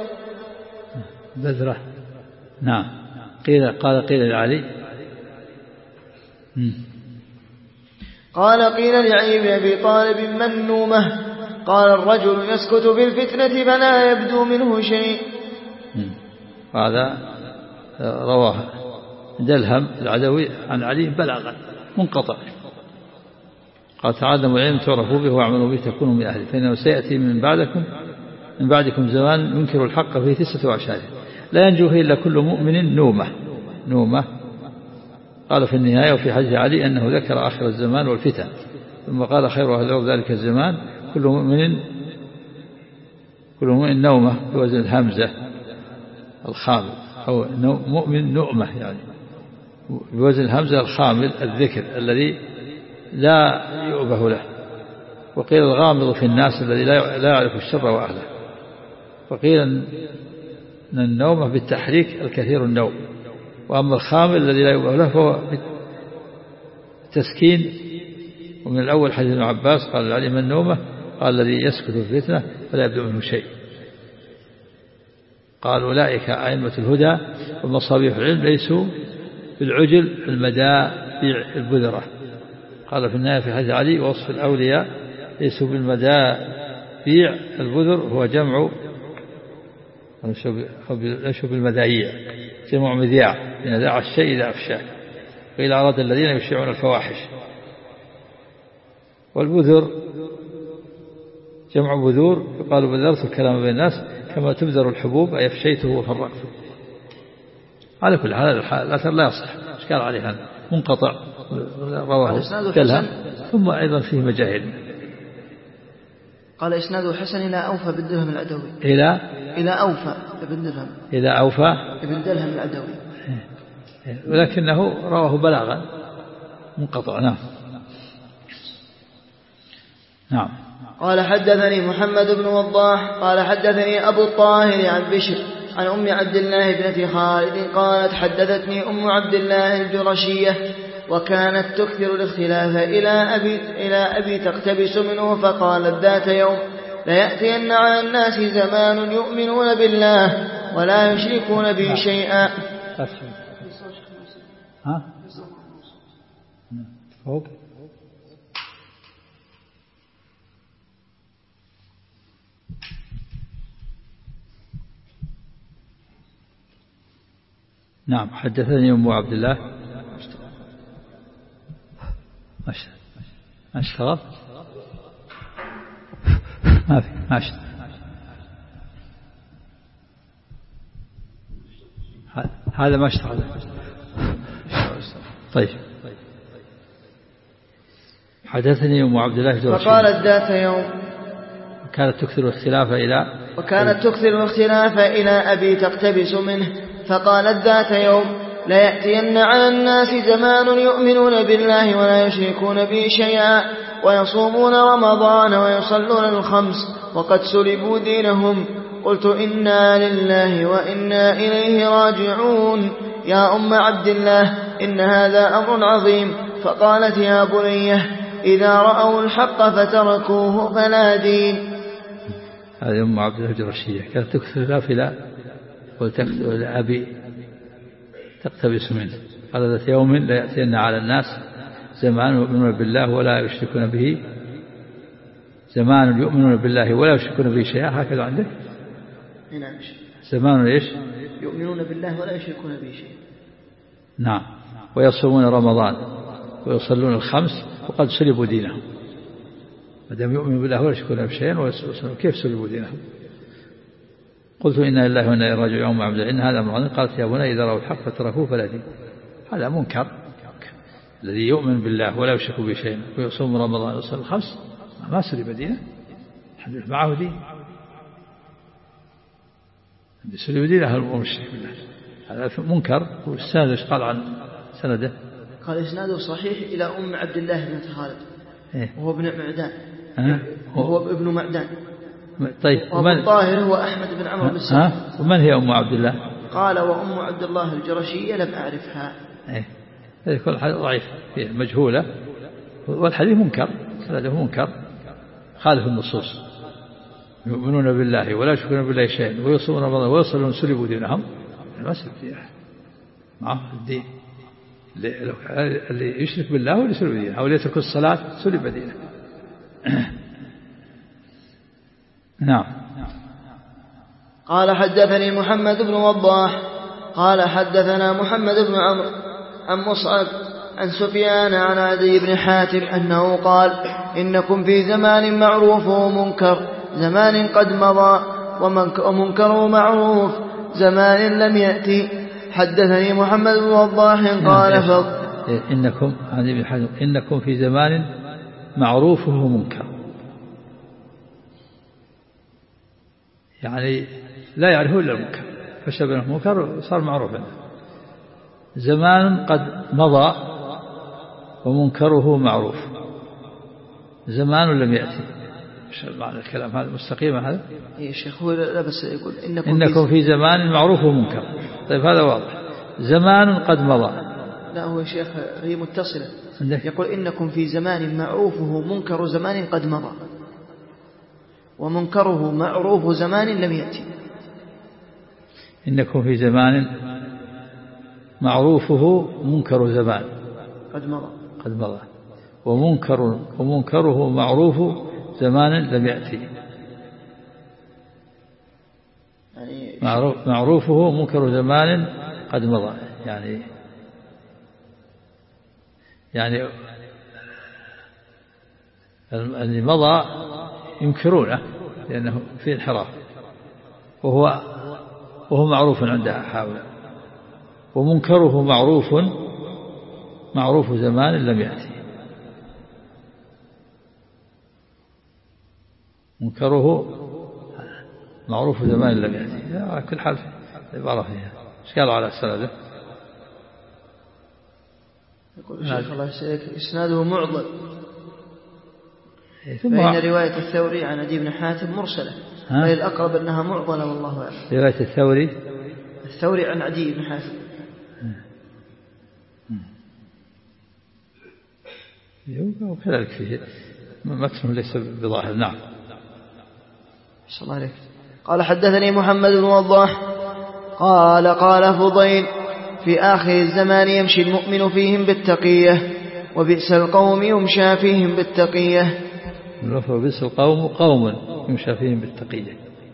بذرة. نعم. قيل قال قيل لعلي قال قيل لعلي بن أبي طالب من نومه؟ قال الرجل يسكت بالفتنة فلا يبدو منه شيء. هذا رواه دلهم العدوي عن علي بلاغا منقطع. قال تعلموا العلم تعرفوا به واعملوا به تكونوا من أهله، فإنه سيأتي من بعدكم من بعدكم زمان ينكر الحق فيه تسعة أعشاره لا ينجو فيه إلا كل مؤمن نومة نومة. قال في النهاية وفي حديث علي أنه ذكر آخر الزمان والفتن، ثم قال خير أهل الأرض ذلك الزمان كل مؤمن كل مؤمن نومة بوزن الهمزة الخامل أو مؤمن نؤمة يعني بوزن الهمزة الخامل الذكر الذي لا يؤبه له. وقيل الغامض في الناس الذي لا يعرف الشر وأهله. وقيل أن النومة بالتحريك الكثير النوم، وأما الخامل الذي لا يؤبه له فهو بالتسكين. ومن الأول حديث ابن عباس قال العلم النومة قال الذي يسكت في الفتنة فلا يبدو منه شيء. قال أولئك أئمة الهدى ومصابيح العلم ليسوا بالعجل المدافع البذرة. قال في النهاية في حديث علي وصف الأولياء ليسوا بالمدافع البذر هو جمع ليسوا بالمدايع جمع مذياع من ذاع الشيء إذا أفشاه. قيل أراد الذين يشيعون الفواحش. والبذر جمع بذور يقال بذرت الكلام بين الناس كما تبذر الحبوب أي أفشيته وفرقته. على كل حال الأثر لا يصح إشكال عليه هذا منقطع رواه كلها ثم أيضا فيه مجاهد. قال إسناده حسن إلى أوفى بن دلهم العدوي إلى إلى أوفى بن دلهم إلى أوفى بن دلهم العدوي ولكنه رواه بلاغا منقطع. نعم. نعم. قال حدثني محمد بن وضاح قال حدثني أبو الطاهر عن بشر عن أم عبد الله ابنة خالد قالت حدثتني أم عبد الله الجرشية وكانت تكثر الاختلاف إلى أبي, إلى أبي تقتبس منه فقالت ذات يوم ليأتين على الناس زمان يؤمنون بالله ولا يشركون به شيئا. ها؟ فوق نعم. حدثني أم عبد الله ما اشتغل ما في ما اشتغل هذا ما اشتغل. طيب. حدثني أم عبد الله فقالت ذات يوم كانت تكثر الاختلاف إلى وكانت تكثر الاختلاف إلى أبي تقتبس منه فقالت ذات يوم ليأتين على الناس زمان يؤمنون بالله ولا يشركون به شيئا ويصومون رمضان ويصلون الخمس وقد سلبوا دينهم. قلت إنا لله وإنا إليه راجعون يا أم عبد الله إن هذا أمر عظيم. فقالت يا بنيه إذا رأوا الحق فتركوه فلا دين. هذه أم عبد الله الجرشية كانت تكثر الغافلة وتكثر أبي تقتبس منه. قال ذات يوم لا يأتين على الناس زمان يؤمنون بالله ولا يشركون به زمان يؤمنون بالله ولا يشركون به شيئا. هكذا عندك زمان إيش يؤمنون بالله ولا يشركون به شيئا. نعم. ويصومون رمضان ويصلون الخمس وقد سلبوا دينهم. ما دام يؤمنون بالله ولا يشركون به شيئا كيف سلبوا دينهم؟ قلت إنا لله وإنا إليه راجعون يوم عبد إن هذا أمر عظيم. قالت يا بني إذا رأوا الحق فتركوه فلا دين. هذا منكر. الذي يؤمن بالله ولا يشرك به شيئا ويصوم رمضان ويصلي الخمس ما سلب دينه. الحديث معه دين. سلب دينه المشرك بالله. هذا منكر. والسند ايش قال عن سنده؟ قال إسناده صحيح إلى أم عبد الله بنت خالد إيه؟ وهو ابن معدان. أه؟ وهو ابن معدان. طيب ومن الطاهر هو أحمد بن عمرو بن سلمة. ومن هي أم عبد الله؟ قال وأم عبد الله الجرشية لم أعرفها. إيه؟ هذا كل حديث ضعيف فيه مجهولة والحديث منكر. سنده منكر خالف النصوص. يؤمنون بالله ولا يشركون بالله شيئا ويصومون رمضان ويصلون سلبوا دينهم. ما سلب دينه معه الدين. اللي يشرك بالله واللي يسلب دينه أو اللي يترك الصلاة سلب دينه. نعم. قال حدثني محمد بن وضاح قال حدثنا محمد بن عمرو عن مصعب عن سفيان عن عدي بن حاتم أنه قال إنكم في زمان معروف ومنكر زمان قد مضى ومنكر معروف زمان لم يأتي. حدثني محمد بن وضاح قال فض إنكم عدي بن حاتم إنكم في زمان معروف ومنكر يعني لا يعرفه إلا المنكر فشبه المنكر وصار معروفا. زمان قد مضى ومنكره معروف زمان لم يأتي. ايش معنى الكلام هذا مستقيم هذا؟ يا شيخ هو لا بس يقول إنكم, إنكم في زمان معروف ومنكر. طيب هذا واضح. زمان قد مضى لا هو يا شيخ هي متصلة. يقول إنكم في زمان معروفه منكر زمان قد مضى ومنكره معروف زمان لم يأتي. إنكم في زمان معروفه منكر زمان قد مضى قد مضى ومنكر ومنكره معروف زمان لم يأتي. يعني معروف معروفه منكر زمان قد مضى يعني يعني اللي مضى ينكرونه لأنه في انحراف وهو وهو معروف عند هؤلاء ومنكره معروف معروف زمان لم يأتي. منكره معروف زمان لم يأتي. على كل حال عبارة فيها ايش قالوا على السند؟ يقول الشيخ الله يسعدك إسناده معضل ثم فإن رواية الثوري عن عدي بن حاتم مرسلة فالأقرب أنها معضلة والله أعلم. رواية الثوري الثوري عن عدي بن حاتم وكذلك فيه متن ليس بظاهر. نعم. صلى الله عليه. قال حدثني محمد بن وضاح قال قال فضيل في آخر الزمان يمشي المؤمن فيهم بالتقية وبئس القوم يمشى فيهم بالتقية. وبئس القوم قوم يمشى فيهم بالتقية.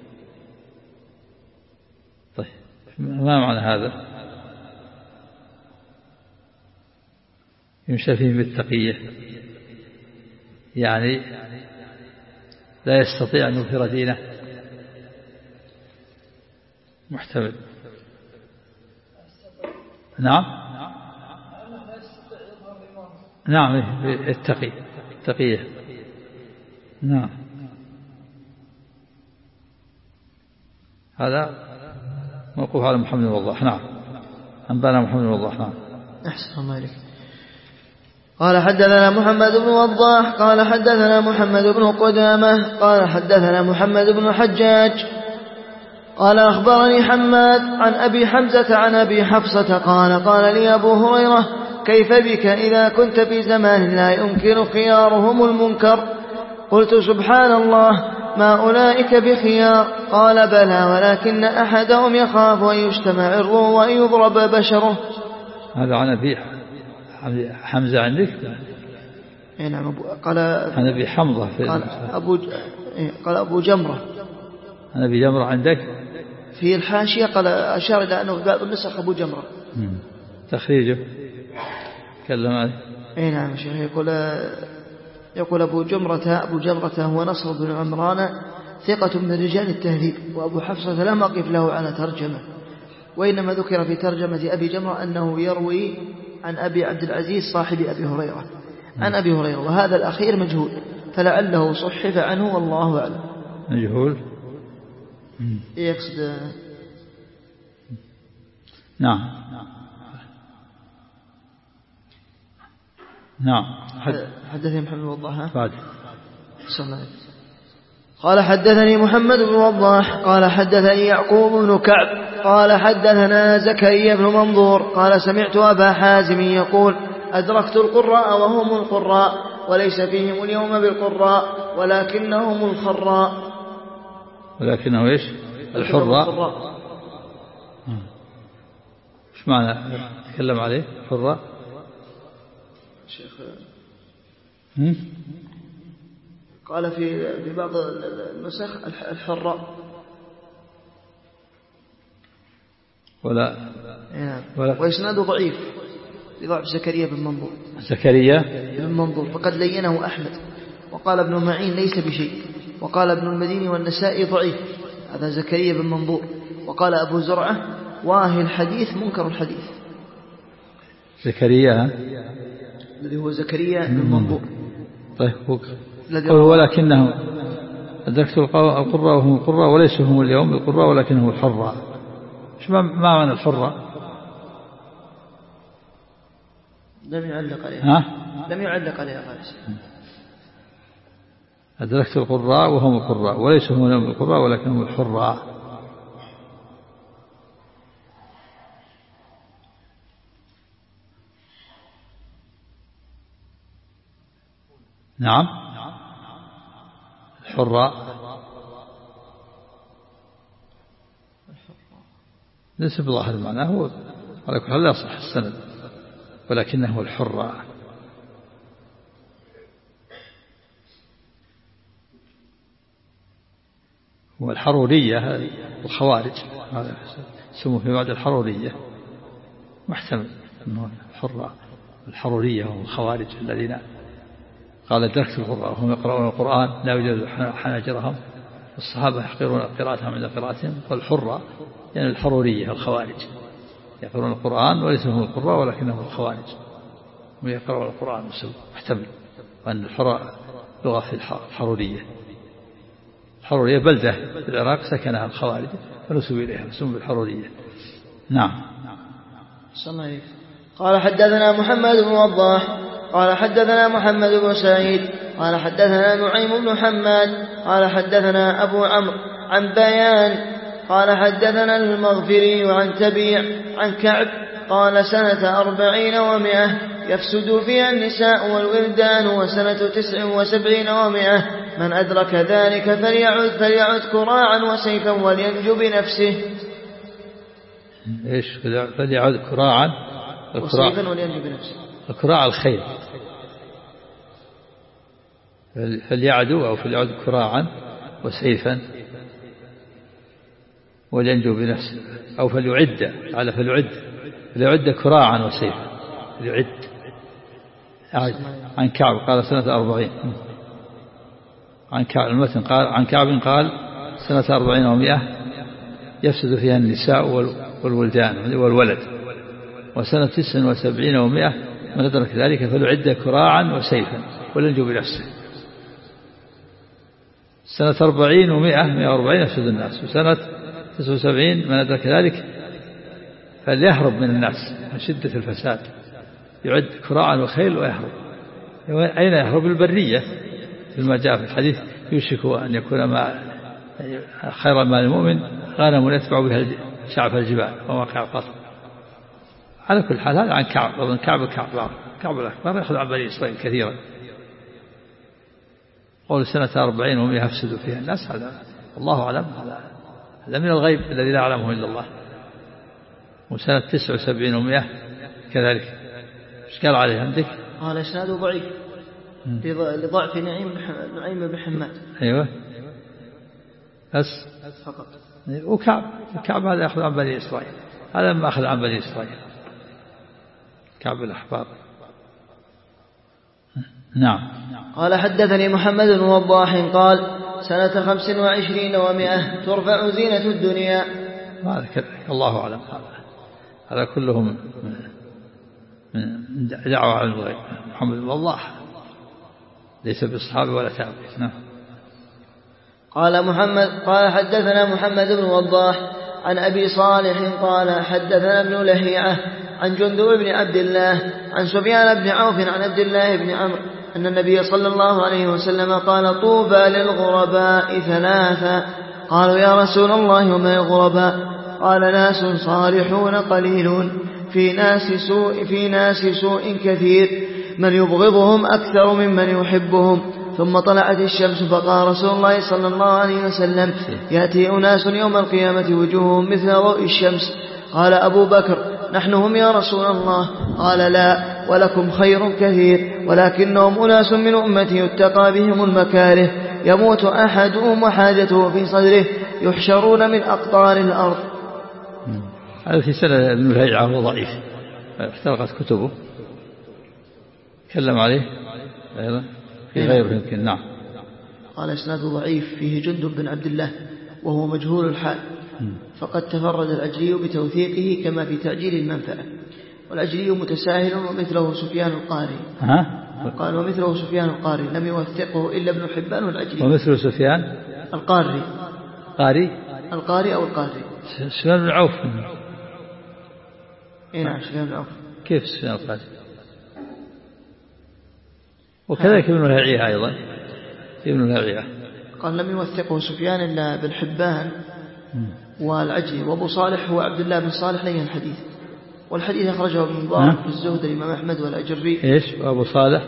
طيب ما معنى هذا؟ يمشى فيهم بالتقية يعني لا يستطيع أن يظهر دينه. محتمل. نعم نعم التقي التقية. نعم هذا موقوف على محمد بن وضاح. نعم أنبانا محمد بن وضاح. نعم. أحسن الله إليك. قال حدثنا محمد بن وضاح قال حدثنا محمد بن قدامة قال حدثنا محمد بن حجاج قال أخبرني حماد عن أبي حمزة عن أبي حفصة قال قال لي أبو هريرة كيف بك إذا كنت في زمان لا ينكر خيارهم المنكر؟ قلت سبحان الله ما أولئك بخيار. قال بلى ولكن أحدهم يخاف أن يجتمع عرضه وأن يضرب بشره. هذا عن أبي حمزة عندك؟ نعم. قال عن أبي حمزة في قال أبو قال أبو جمرة. عن أبي جمرة عندك في الحاشية قال أشار إلى أنه قال النسخ أبو جمرة. تخريجه تكلم عليه. أي نعم شيخ. يقول يقول أبو جمرة أبو جمرة هو نصر بن عمران ثقة من رجال التهذيب، وأبو حفصة لم أقف له على ترجمة، وإنما ذكر في ترجمة أبي جمرة أنه يروي عن أبي عبد العزيز صاحب أبي هريرة عن أبي هريرة، وهذا الأخير مجهول فلعله صحف عنه والله أعلم. مجهول يقصد. نعم نعم. حدثني محمد بن وضاح. بعد. قال حدثني محمد بن وضاح قال حدثني يعقوب بن كعب قال حدثنا زكريا بن منظور قال سمعت أبا حازم يقول أدركت القراء وهم القراء وليس فيهم اليوم بالقراء ولكنهم الخراء. ولكنه إيش؟ الحراء. إيش معنى تكلم عليه الحراء؟ شيخ هم؟ قال في في بعض النسخ الحراء ولا ولا وإسناده ضعيف لضعف زكريا بن منظور. زكريا بن منظور فقد لينه أحمد، وقال ابن معين ليس بشيء، وقال ابن المديني والنسائي ضعيف. هذا زكريا بن منظور. وقال أبو زرعة واهي الحديث منكر الحديث. زكريا الذي هو زكريا بن منظور. طيب هو ولكنه أدركت القراء وهم القراء وليس هم اليوم القراء ولكنهم الحراء. ما معنى الحراء؟ لم يعلق عليها. ها؟ لم يعلق عليها خالص. أدركت القراء وهم القراء وليس هم اليوم القراء ولكنهم الحراء. نعم الحراء ليس بظاهر معناه، هو على كل حال لا يصح السند ولكنه الحراء. والحرورية الخوارج هذا سموه في بعد الحرورية، محتمل أنه الحراء. الحرورية هم الخوارج الذين قال أدركت القراء وهم يقرؤون القرآن لا يوجد حناجرهم والصحابة يحقرون قراءتهم عند قراءتهم. والحراء يعني الحرورية الخوارج يقرؤون القرآن وليس هم القراء ولكنهم الخوارج ويقرؤون القرآن مسلم. محتمل وأن الحراء لغة في الحرورية. الحرورية بلدة في العراق سكنها الخوارج فنسبوا إليها سموا بالحرورية. نعم. قال حدثنا محمد بن وضاح قال حدثنا محمد بن سعيد قال حدثنا نعيم بن حماد قال حدثنا أبو عمرو عن بيان قال حدثنا المغفري عن تبيع عن كعب قال سنة أربعين ومئة يفسد فيها النساء والولدان، وسنة تسع وسبعين ومئة من أدرك ذلك فليعد, فليعد كراعا وسيفا ولينجو بنفسه. إيش فليعد كراعا وسيفا ولينجو بنفسه؟ الكراع الخيل. فليعدوا أو فليعد كراعا وسيفا ولينجو بنفسه، أو فليعد على فليعد فليعد كراعا وسيفا. فليعد عن كعب قال سنة أربعين. عن كعب المتن قال عن كعب قال سنة أربعين ومئة يفسد فيها النساء والولدان والولد، وسنة تسع وسبعين ومئة من أدرك ذلك فليعد كراعا وسيفا ولينجو بنفسه. سنة أربعين ومئة مئة وأربعين يفسد الناس، وسنة تسع وسبعين من أدرك ذلك فليهرب من الناس من شدة الفساد. يعد كراعا وخيل ويهرب. أين يهرب؟ البرية فيما جاء في الحديث يوشك أن يكون ما خير مال المؤمن غنم يتبع بها شعف الجبال وواقع القصر. على كل حال هذا عن كعب ومن كعب كعب كعب الأكبر يأخذ عن بني إسرائيل كثيرا. قول سنة أربعين وهم يفسدوا فيها الناس هذا الله أعلم، هذا هذا من الغيب الذي لا يعلمه إلا الله. وسنة تسع وسبعين ومئة كذلك. ايش قال عليه عندك؟ قال إسناده ضعيف لضعف نعيم نعيم بن حماد. أيوة بس فقط. وكعب وكعب هذا يأخذ عن بني إسرائيل، هذا ما أخذ عن بني إسرائيل كعب الأحبار. نعم. قال حدثني محمد بن وضاح قال سنة خمس وعشرين ومئة ترفع زينة الدنيا. الله أعلم. هذا كلهم من دعوة على الغيب. محمد بن وضاح ليس بالصحابة ولا تابع. نعم. قال محمد قال حدثنا محمد بن وضاح عن أبي صالح قال حدثنا ابن لهيعة عن جندب بن عبد الله عن سفيان بن عوف عن عبد الله بن عمرو أن النبي صلى الله عليه وسلم قال طوبى للغرباء ثلاثة. قالوا يا رسول الله وما الغرباء؟ قال ناس صالحون قليلون في ناس سوء في ناس سوء كثير من يبغضهم أكثر ممن يحبهم. ثم طلعت الشمس فقال رسول الله صلى الله عليه وسلم يأتي أناس يوم القيامة وجوههم مثل ضوء الشمس. قال أبو بكر نحن هم يا رسول الله؟ قال لا ولكم خير كثير ولكنهم أناس من أمتي يتقى بهم المكاره يموت أحدهم وحاجته في صدره يحشرون من أقطار الأرض. هذا في سنة ابن لهيعة هو ضعيف افترقت كتبه تكلم عليه في غيره يمكن. نعم. قال إسناده ضعيف فيه جندب بن عبد الله وهو مجهول الحال فقد تفرد الأجلي بتوثيقه كما في تعجيل المنفعة والأجلي متساهل ومثله سفيان القاري. ها؟ قال ومثله سفيان القاري لم يوثقه إلا ابن حبان والأجلي. ومثل سفيان القاري قاري القاري أو القاري سفيان بن عوف. إيه نعم سفيان بن عوف. كيف سفيان القاري؟ وكذلك ابن لهيعة أيضا ابن لهيعة قال لم يوثقه سفيان إلا بن حبان والعجلي. وابو صالح هو عبد الله بن صالح لين الحديث والحديث أخرجه ابن مبارك في الزهد الإمام أحمد والأجري. إيش وابو صالح؟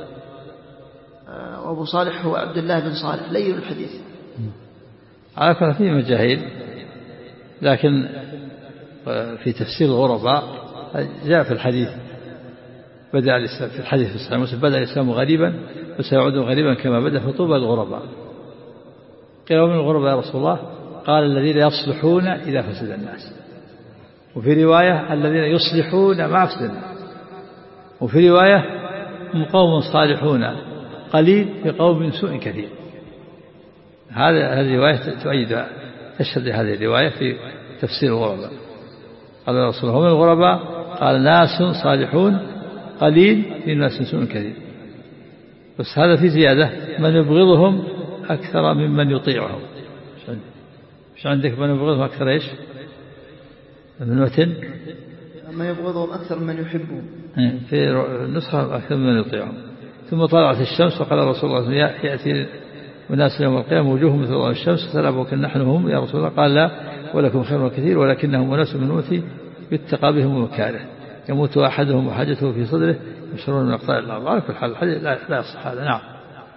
آه وابو صالح هو عبد الله بن صالح لين الحديث. على كل فيه مجاهيل لكن في تفسير الغرباء جاء في الحديث بدأ الإسلام في الحديث في الصحيح مسلم بدأ الإسلام غريبا وسيعود غريبا كما بدأ فطوبى الغرباء. قيل من الغرباء يا رسول الله؟ قال الذين يصلحون إذا فسد الناس. وفي رواية الذين يصلحون مع فسد الناس. وفي رواية هم قوم صالحون قليل في قوم سوء كثير. هذا هذه الرواية تؤيد تشهد هذه الرواية في تفسير الغرباء. قال يا رسول الله هم الغرباء؟ قال ناس صالحون قليل في ناس سوء كثير. بس هذا في زيادة من يبغضهم أكثر ممن يطيعهم. مش عندك من يبغضهم أكثر إيش من متن من يبغضهم أكثر من يحبهم في نسخة أكثر من يطيعهم. ثم طلعت الشمس فقال رسول الله يأتي وناس يوم القيامة وجوههم مثل ضوء الشمس فلا وكن نحن هم يا رسول الله؟ قال لا ولكم خير كثير ولكنهم أناس من أمتي يتقى بهم المكاره يموت أحدهم وحاجته في صدره يشرون من أقطار الأرض. على كل حال الحديث لا يصح هذا. نعم.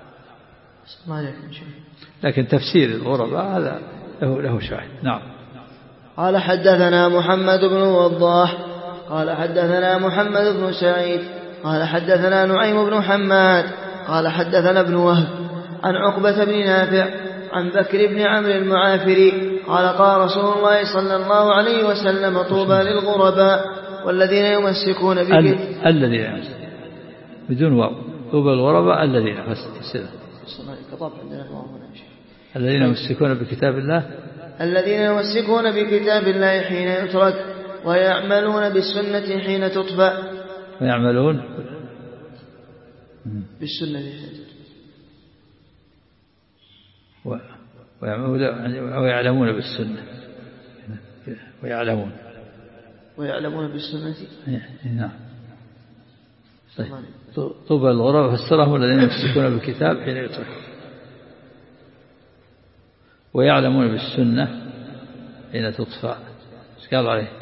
لكن تفسير الغرباء هذا له له شاهد. نعم. قال حدثنا محمد بن وضاح قال حدثنا محمد بن سعيد قال حدثنا نعيم بن حماد قال حدثنا ابن وهب عن عقبة بن نافع عن بكر بن عمرو المعافري قال قال رسول الله صلى الله عليه وسلم طوبى للغرباء والذين يمسكون بك الذين يمسكون بدون واو طوبى للغرباء الذين الذين يمسكون بكتاب الله الذين يمسكون بكتاب الله حين يترك ويعملون بالسنة حين تطفأ ويعملون بالسنة ويعلمون بالسنة ويعلمون ويعلمون بالسنة. نعم. طوبى للغرباء فسرهم الذين يمسكون بالكتاب حين يترك ويعلمون بالسنة حين تطفأ. قال عليه